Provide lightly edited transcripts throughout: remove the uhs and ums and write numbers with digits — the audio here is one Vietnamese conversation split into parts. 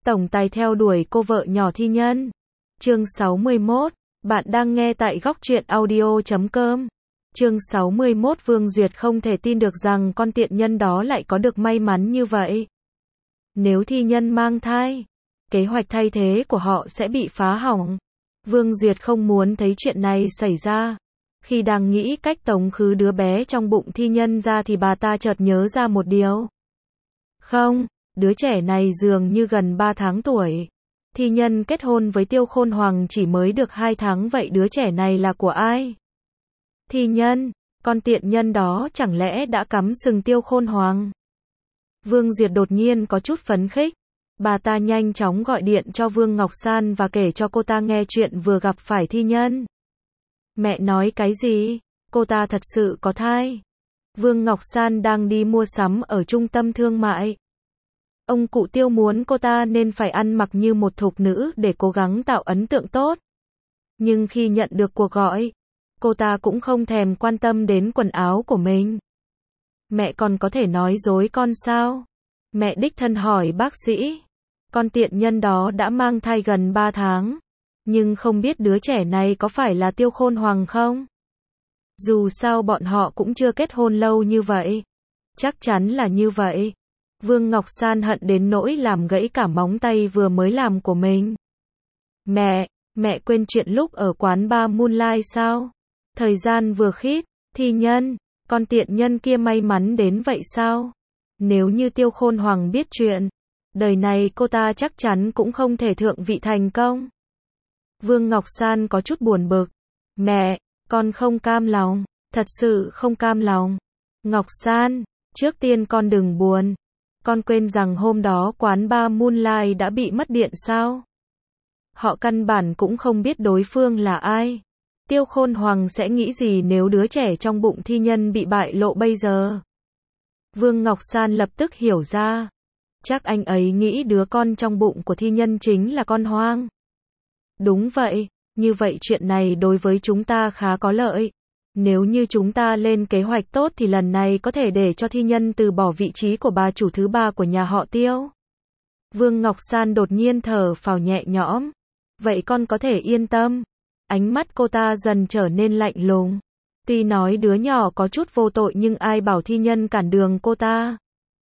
tổng tài theo đuổi cô vợ nhỏ thi nhân. Chương 61, bạn đang nghe tại góc truyện audio.com. Chương 61 Vương Duyệt không thể tin được rằng con tiện nhân đó lại có được may mắn như vậy. Nếu thi nhân mang thai, kế hoạch thay thế của họ sẽ bị phá hỏng. Vương Duyệt không muốn thấy chuyện này xảy ra. Khi đang nghĩ cách tống khứ đứa bé trong bụng thi nhân ra thì bà ta chợt nhớ ra một điều. Không, đứa trẻ này dường như gần 3 tháng tuổi. Thi nhân kết hôn với Tiêu Khôn Hoàng chỉ mới được 2 tháng, vậy đứa trẻ này là của ai? Thi nhân, con tiện nhân đó chẳng lẽ đã cắm sừng Tiêu Khôn Hoàng? Vương Duyệt đột nhiên có chút phấn khích. Bà ta nhanh chóng gọi điện cho Vương Ngọc San và kể cho cô ta nghe chuyện vừa gặp phải thi nhân. Mẹ nói cái gì? Cô ta thật sự có thai. Vương Ngọc San đang đi mua sắm ở trung tâm thương mại. Ông cụ Tiêu muốn cô ta nên phải ăn mặc như một thục nữ để cố gắng tạo ấn tượng tốt. Nhưng khi nhận được cuộc gọi, cô ta cũng không thèm quan tâm đến quần áo của mình. Mẹ còn có thể nói dối con sao? Mẹ đích thân hỏi bác sĩ. Con tiện nhân đó đã mang thai gần 3 tháng. Nhưng không biết đứa trẻ này có phải là Tiêu Khôn Hoàng không? Dù sao bọn họ cũng chưa kết hôn lâu như vậy. Chắc chắn là như vậy. Vương Ngọc San hận đến nỗi làm gãy cả móng tay vừa mới làm của mình. Mẹ quên chuyện lúc ở quán bar Moonlight sao? Thời gian vừa khít, thi nhân, con tiện nhân kia may mắn đến vậy sao? Nếu như Tiêu Khôn Hoàng biết chuyện, đời này cô ta chắc chắn cũng không thể thượng vị thành công. Vương Ngọc San có chút buồn bực. Mẹ, con không cam lòng, thật sự không cam lòng. Ngọc San, trước tiên con đừng buồn. Con quên rằng hôm đó quán bar Moonlight đã bị mất điện sao? Họ căn bản cũng không biết đối phương là ai. Tiêu Khôn Hoàng sẽ nghĩ gì nếu đứa trẻ trong bụng thi nhân bị bại lộ bây giờ? Vương Ngọc San lập tức hiểu ra. Chắc anh ấy nghĩ đứa con trong bụng của thi nhân chính là con hoang. Đúng vậy, như vậy chuyện này đối với chúng ta khá có lợi. Nếu như chúng ta lên kế hoạch tốt thì lần này có thể để cho thi nhân từ bỏ vị trí của bà chủ thứ 3 của nhà họ Tiêu. Vương Ngọc San đột nhiên thở phào nhẹ nhõm. Vậy con có thể yên tâm. Ánh mắt cô ta dần trở nên lạnh lùng. Tuy nói đứa nhỏ có chút vô tội nhưng ai bảo thi nhân cản đường cô ta.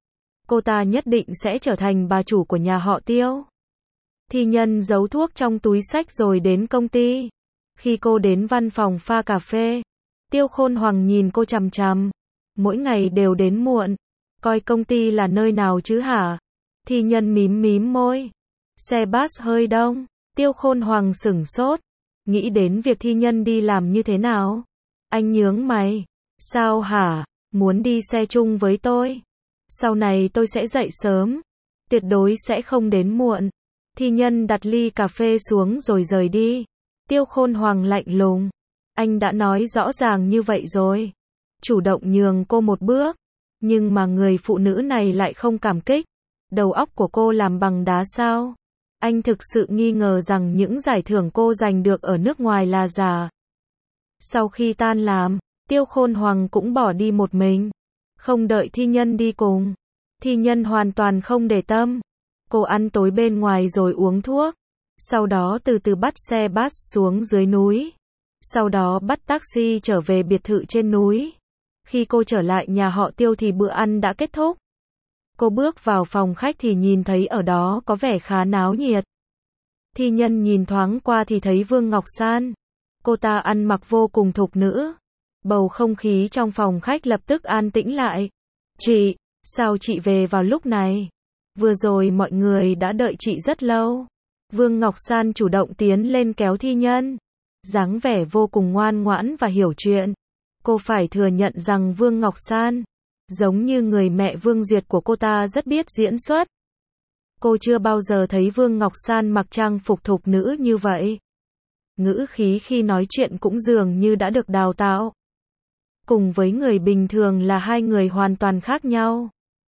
Cô ta nhất định sẽ trở thành bà chủ của nhà họ Tiêu. Thi nhân giấu thuốc trong túi xách rồi đến công ty. Khi cô đến văn phòng pha cà phê, Tiêu Khôn Hoàng nhìn cô chằm chằm. Mỗi ngày đều đến muộn. Coi công ty là nơi nào chứ hả? Thi nhân mím môi. Xe bus hơi đông. Tiêu Khôn Hoàng sửng sốt. Nghĩ đến việc thi nhân đi làm như thế nào? Anh nhướng mày. Sao hả? Muốn đi xe chung với tôi? Sau này tôi sẽ dậy sớm. Tuyệt đối sẽ không đến muộn. Thi nhân đặt ly cà phê xuống rồi rời đi. Tiêu Khôn Hoàng lạnh lùng. Anh đã nói rõ ràng như vậy rồi. Chủ động nhường cô một bước. Nhưng mà người phụ nữ này lại không cảm kích. Đầu óc của cô làm bằng đá sao? Anh thực sự nghi ngờ rằng những giải thưởng cô giành được ở nước ngoài là giả. Sau khi tan làm, Tiêu Khôn Hoàng cũng bỏ đi một mình. Không đợi thi nhân đi cùng. Thi nhân hoàn toàn không để tâm. Cô ăn tối bên ngoài rồi uống thuốc. Sau đó từ từ bắt xe bus xuống dưới núi. Sau đó bắt taxi trở về biệt thự trên núi. Khi cô trở lại nhà họ Tiêu thì bữa ăn đã kết thúc. Cô bước vào phòng khách thì nhìn thấy ở đó có vẻ khá náo nhiệt. Thi nhân nhìn thoáng qua thì thấy Vương Ngọc San. Cô ta ăn mặc vô cùng thục nữ. Bầu không khí trong phòng khách lập tức an tĩnh lại. Chị, sao chị về vào lúc này? Vừa rồi mọi người đã đợi chị rất lâu. Vương Ngọc San chủ động tiến lên kéo thi nhân. Dáng vẻ vô cùng ngoan ngoãn và hiểu chuyện. Cô phải thừa nhận rằng Vương Ngọc San, giống như người mẹ Vương Duyệt của cô ta rất biết diễn xuất. Cô chưa bao giờ thấy Vương Ngọc San mặc trang phục thục nữ như vậy. Ngữ khí khi nói chuyện cũng dường như đã được đào tạo. Cùng với người bình thường là hai người hoàn toàn khác nhau.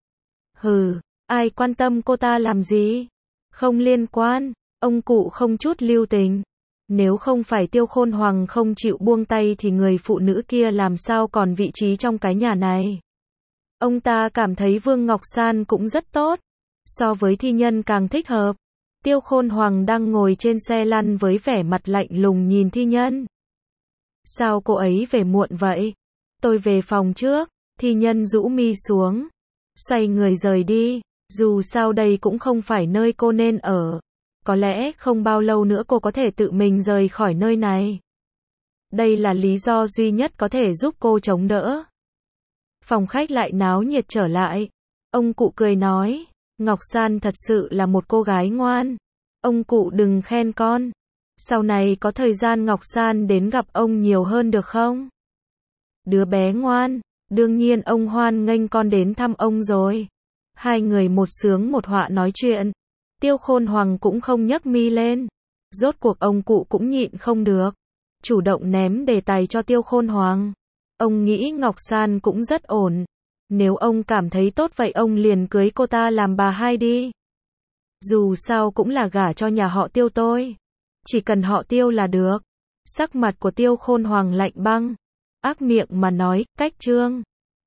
Hừ, ai quan tâm cô ta làm gì? Không liên quan, ông cụ không chút lưu tình. Nếu không phải Tiêu Khôn Hoàng không chịu buông tay thì người phụ nữ kia làm sao còn vị trí trong cái nhà này. Ông ta cảm thấy Vương Ngọc San cũng rất tốt. So với thi nhân càng thích hợp. Tiêu Khôn Hoàng đang ngồi trên xe lăn với vẻ mặt lạnh lùng nhìn Thi Nhân. Sao cô ấy về muộn vậy? Tôi về phòng trước. Thi Nhân rũ mi xuống, xoay người rời đi. Dù sao đây cũng không phải nơi cô nên ở. Có lẽ không bao lâu nữa cô có thể tự mình rời khỏi nơi này. Đây là lý do duy nhất có thể giúp cô chống đỡ. Phòng khách lại náo nhiệt trở lại. Ông cụ cười nói, Ngọc San thật sự là một cô gái ngoan. Ông cụ đừng khen con. Sau này có thời gian Ngọc San đến gặp ông nhiều hơn được không? Đứa bé ngoan, đương nhiên ông hoan nghênh con đến thăm ông rồi. Hai người một sướng một họa nói chuyện. Tiêu Khôn Hoàng cũng không nhấc mi lên. Rốt cuộc ông cụ cũng nhịn không được, chủ động ném đề tài cho Tiêu Khôn Hoàng. Ông nghĩ Ngọc San cũng rất ổn. Nếu ông cảm thấy tốt vậy ông liền cưới cô ta làm bà hai đi. Dù sao cũng là gả cho nhà họ Tiêu tôi. Chỉ cần họ Tiêu là được. Sắc mặt của Tiêu Khôn Hoàng lạnh băng. Ác miệng mà nói, cách trương.